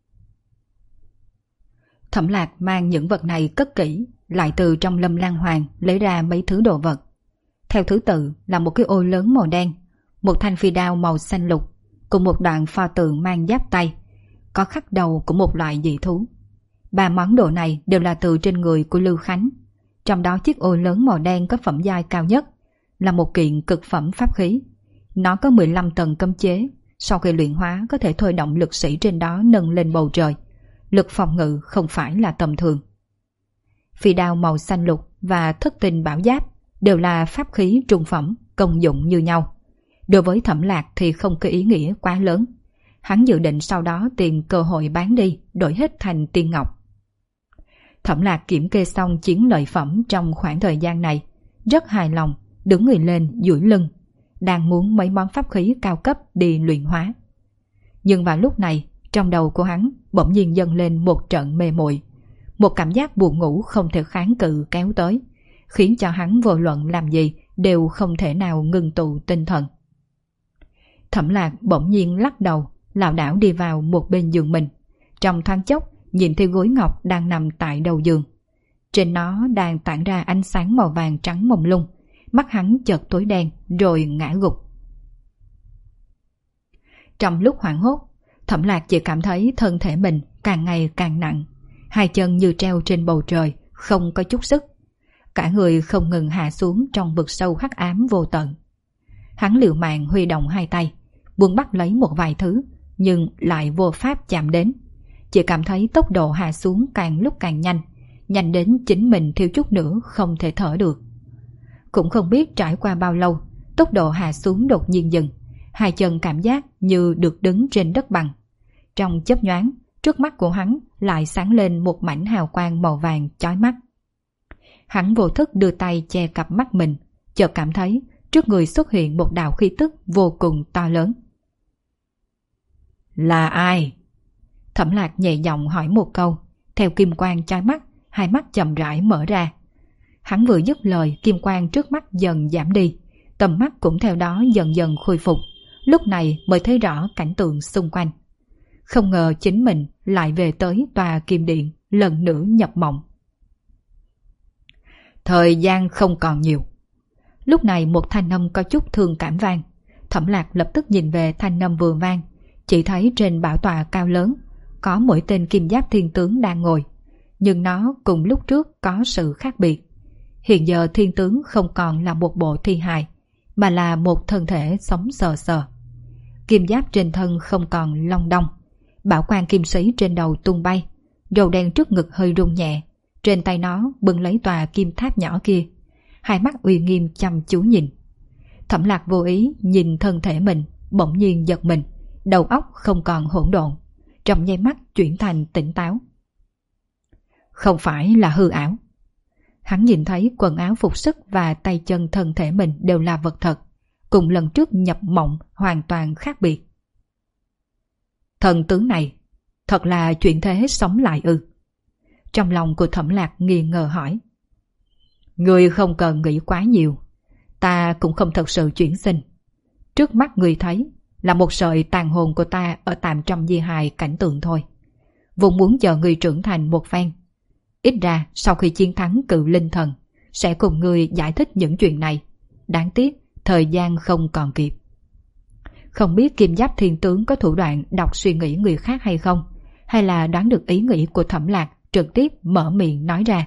Thẩm Lạc mang những vật này cất kỹ, lại từ trong Lâm Lan Hoàng lấy ra mấy thứ đồ vật. Theo thứ tự là một cái ô lớn màu đen, một thanh phi đao màu xanh lục, cùng một đoạn pho tượng mang giáp tay, có khắc đầu của một loại dị thú. 3 món đồ này đều là từ trên người của Lưu Khánh. Trong đó chiếc ô lớn màu đen có phẩm giai cao nhất, là một kiện cực phẩm pháp khí. Nó có 15 tầng cấm chế, sau khi luyện hóa có thể thôi động lực sĩ trên đó nâng lên bầu trời. Lực phòng ngự không phải là tầm thường. Phi đao màu xanh lục và thất tinh bảo giáp đều là pháp khí trung phẩm, công dụng như nhau. Đối với Thẩm Lạc thì không có ý nghĩa quá lớn. Hắn dự định sau đó tìm cơ hội bán đi, đổi hết thành tiên ngọc. Thẩm Lạc kiểm kê xong chiến lợi phẩm trong khoảng thời gian này, rất hài lòng, đứng người lên duỗi lưng, đang muốn mấy món pháp khí cao cấp đi luyện hóa. Nhưng vào lúc này, trong đầu của hắn bỗng nhiên dâng lên một trận mê muội, một cảm giác buồn ngủ không thể kháng cự kéo tới, khiến cho hắn vô luận làm gì đều không thể nào ngưng tụ tinh thần. Thẩm Lạc bỗng nhiên lắc đầu, lảo đảo đi vào một bên giường mình. Trong thoáng chốc nhìn thấy gối ngọc đang nằm tại đầu giường. Trên nó đang tản ra ánh sáng màu vàng trắng mông lung. Mắt hắn chợt tối đen rồi ngã gục. Trong lúc hoảng hốt, Thẩm Lạc chỉ cảm thấy thân thể mình càng ngày càng nặng, 2 chân như treo trên bầu trời, không có chút sức. Cả người không ngừng hạ xuống trong vực sâu hắc ám vô tận. Hắn liều mạng huy động 2 tay, buông bắt lấy một vài thứ, nhưng lại vô pháp chạm đến. Chỉ cảm thấy tốc độ hạ xuống càng lúc càng nhanh, nhanh đến chính mình thiếu chút nữa không thể thở được. Cũng không biết trải qua bao lâu, tốc độ hạ xuống đột nhiên dừng, 2 chân cảm giác như được đứng trên đất bằng. Trong chớp nhoáng, trước mắt của hắn lại sáng lên một mảnh hào quang màu vàng chói mắt. Hắn vô thức đưa tay che cặp mắt mình, chợt cảm thấy trước người xuất hiện một đạo khí tức vô cùng to lớn. Là ai? Thẩm Lạc nhẹ giọng hỏi một câu, theo kim quang chói mắt, 2 mắt chậm rãi mở ra. Hắn vừa dứt lời, kim quang trước mắt dần giảm đi, tầm mắt cũng theo đó dần dần khôi phục, lúc này mới thấy rõ cảnh tượng xung quanh. Không ngờ chính mình lại về tới tòa kim điện, lần nữa nhập mộng. Thời gian không còn nhiều. Lúc này một thanh âm có chút thương cảm vang. Thẩm Lạc lập tức nhìn về thanh âm vừa vang, chỉ thấy trên bảo tọa cao lớn có mỗi tên kim giáp thiên tướng đang ngồi, nhưng nó cùng lúc trước có sự khác biệt. Hiện giờ thiên tướng không còn là một bộ thi hài, mà là một thân thể sống sờ sờ. Kim giáp trên thân không còn long đong, bảo quang kim sĩ trên đầu tung bay, râu đen trước ngực hơi rung nhẹ, trên tay nó bưng lấy tòa kim tháp nhỏ kia, 2 mắt uy nghiêm chăm chú nhìn. Thẩm Lạc vô ý nhìn thân thể mình, bỗng nhiên giật mình, đầu óc không còn hỗn độn, trong nháy mắt chuyển thành tỉnh táo. Không phải là hư ảo. Hắn nhìn thấy quần áo phục sức và tay chân thân thể mình đều là vật thật, cùng lần trước nhập mộng hoàn toàn khác biệt. Thần tướng này, Thật là chuyển thế sống lại ư? Trong lòng của Thẩm Lạc nghi ngờ hỏi. Ngươi không cần nghĩ quá nhiều. Ta cũng không thật sự chuyển sinh. Trước mắt ngươi thấy là một sợi tàn hồn của ta ở tạm trong di hài cảnh tượng thôi. Vốn muốn chờ ngươi trưởng thành một phen. Ít ra sau khi chiến thắng cự linh thần sẽ cùng ngươi giải thích những chuyện này. Đáng tiếc thời gian không còn kịp. Không biết Kim Giáp Thiên Tướng có thủ đoạn đọc suy nghĩ người khác hay không, hay là đoán được ý nghĩ của Thẩm Lạc trực tiếp mở miệng nói ra.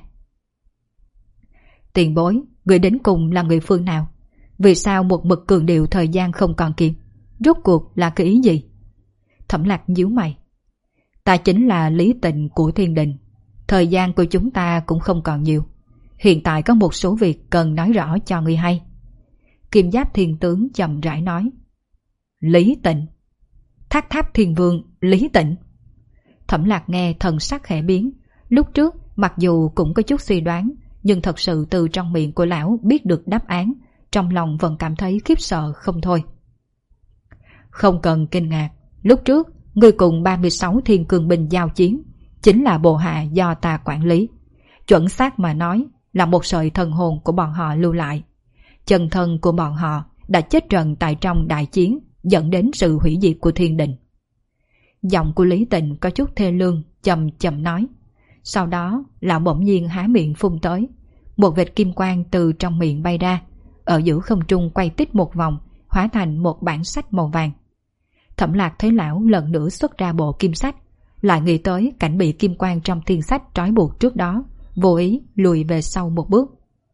Tiền bối, người đến cùng là người phương nào? Vì sao một mực cường điệu thời gian không còn kịp? Rốt cuộc là cái ý gì? Thẩm Lạc nhíu mày. Ta chính là Lý Tịnh của Thiên Đình. Thời gian của chúng ta cũng không còn nhiều. Hiện tại có một số việc cần nói rõ cho người hay. Kim Giáp Thiên Tướng chậm rãi nói. Lý Tịnh? Thác Tháp Thiên Vương Lý Tịnh? Thẩm Lạc nghe thần sắc khẽ biến. Lúc trước mặc dù cũng có chút suy đoán, nhưng thật sự từ trong miệng của lão biết được đáp án, trong lòng vẫn cảm thấy khiếp sợ không thôi. Không cần kinh ngạc, lúc trước ngươi cùng 36 thiên cương binh giao chiến, chính là bộ hạ do ta quản lý. Chuẩn xác mà nói là một sợi thần hồn của bọn họ lưu lại. Chân thân của bọn họ đã chết trận tại trong đại chiến, dẫn đến sự hủy diệt của thiên đình. Giọng của Lý Tịnh có chút thê lương, chậm chậm nói. Sau đó lão bỗng nhiên há miệng phun tới. Một vệt kim quang từ trong miệng bay ra, ở giữa không trung quay tít một vòng, hóa thành một bản sách màu vàng. Thẩm Lạc thấy lão lần nữa xuất ra bộ kim sách, lại nghĩ tới cảnh bị kim quang trong thiên sách trói buộc trước đó, vô ý lùi về sau một bước.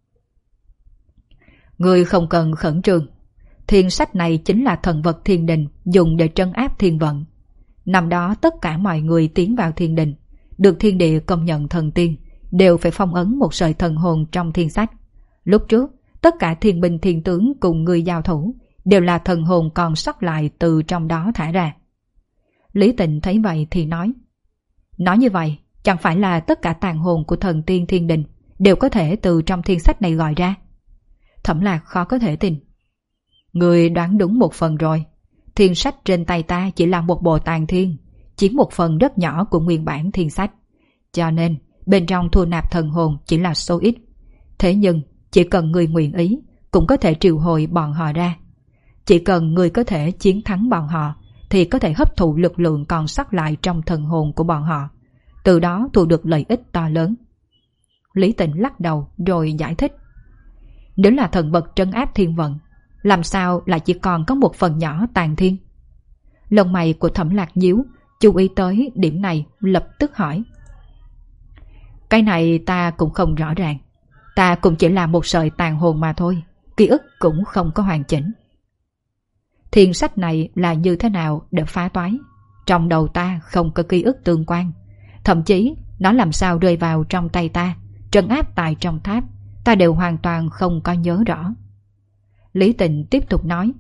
Người không cần khẩn trương. Thiên sách này chính là thần vật thiên đình dùng để trấn áp thiên vận. Năm đó tất cả mọi người tiến vào thiên đình, được thiên địa công nhận thần tiên, đều phải phong ấn một sợi thần hồn trong thiên sách. Lúc trước, tất cả thiên binh thiên tướng cùng người giao thủ đều là thần hồn còn sót lại từ trong đó thả ra. Lý Tịnh thấy vậy thì nói. Nói như vậy, chẳng phải là tất cả tàn hồn của thần tiên thiên đình đều có thể từ trong thiên sách này gọi ra? Thẩm Lạc khó có thể tin. Người đoán đúng một phần rồi. Thiên sách trên tay ta chỉ là một bộ tàn thiên, chiếm một phần rất nhỏ của nguyên bản thiên sách. Cho nên, bên trong thu nạp thần hồn chỉ là số ít. Thế nhưng, chỉ cần người nguyện ý, cũng có thể triệu hồi bọn họ ra. Chỉ cần người có thể chiến thắng bọn họ, thì có thể hấp thụ lực lượng còn sót lại trong thần hồn của bọn họ. Từ đó thu được lợi ích to lớn. Lý Tịnh lắc đầu rồi giải thích. Nếu là thần vật trấn áp thiên vận, làm sao lại chỉ còn có một phần nhỏ tàn thiên? Lông mày của Thẩm Lạc nhíu, chú ý tới điểm này lập tức hỏi. Cái này ta cũng không rõ ràng. Ta cũng chỉ là một sợi tàn hồn mà thôi, ký ức cũng không có hoàn chỉnh. Thiên sách này là như thế nào để phá toái? Trong đầu ta không có ký ức tương quan. Thậm chí nó làm sao rơi vào trong tay ta, trấn áp tại trong tháp, ta đều hoàn toàn không có nhớ rõ. Lý Tịnh tiếp tục nói.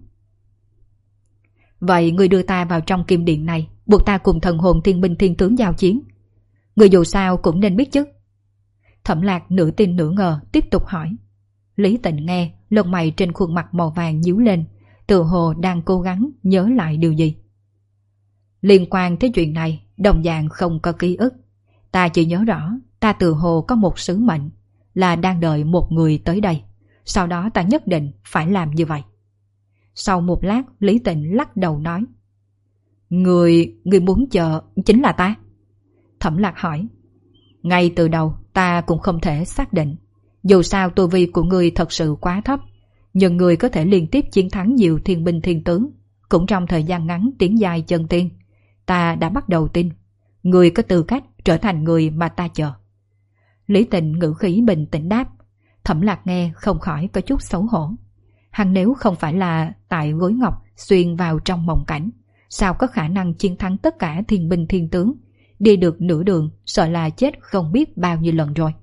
Vậy người đưa ta vào trong kim điện này, buộc ta cùng thần hồn thiên binh thiên tướng giao chiến. Người dù sao cũng nên biết chứ. Thẩm Lạc nửa tin nửa ngờ tiếp tục hỏi. Lý Tịnh nghe, lông mày trên khuôn mặt màu vàng nhíu lên, tự hồ đang cố gắng nhớ lại điều gì. Liên quan tới chuyện này, đồng dạng không có ký ức. Ta chỉ nhớ rõ, ta tự hồ có một sứ mệnh, là đang đợi một người tới đây. Sau đó ta nhất định phải làm như vậy. Sau một lát, Lý Tịnh lắc đầu nói. Người muốn chờ chính là ta? Thẩm Lạc hỏi. Ngay từ đầu ta cũng không thể xác định. Dù sao tu vi của người thật sự quá thấp, nhưng người có thể liên tiếp chiến thắng nhiều thiên binh thiên tướng, cũng trong thời gian ngắn tiến giai chân tiên. Ta đã bắt đầu tin người có tư cách trở thành người mà ta chờ. Lý Tịnh ngữ khí bình tĩnh đáp. Thẩm Lạc nghe không khỏi có chút xấu hổ. Hắn nếu không phải là tại gối ngọc xuyên vào trong mộng cảnh, sao có khả năng chiến thắng tất cả thiên binh thiên tướng? Đi được nửa đường, sợ là chết không biết bao nhiêu lần rồi.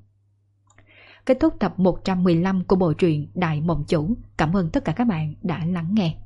Kết thúc tập 115 của bộ truyện Đại Mộng Chủ. Cảm ơn tất cả các bạn đã lắng nghe.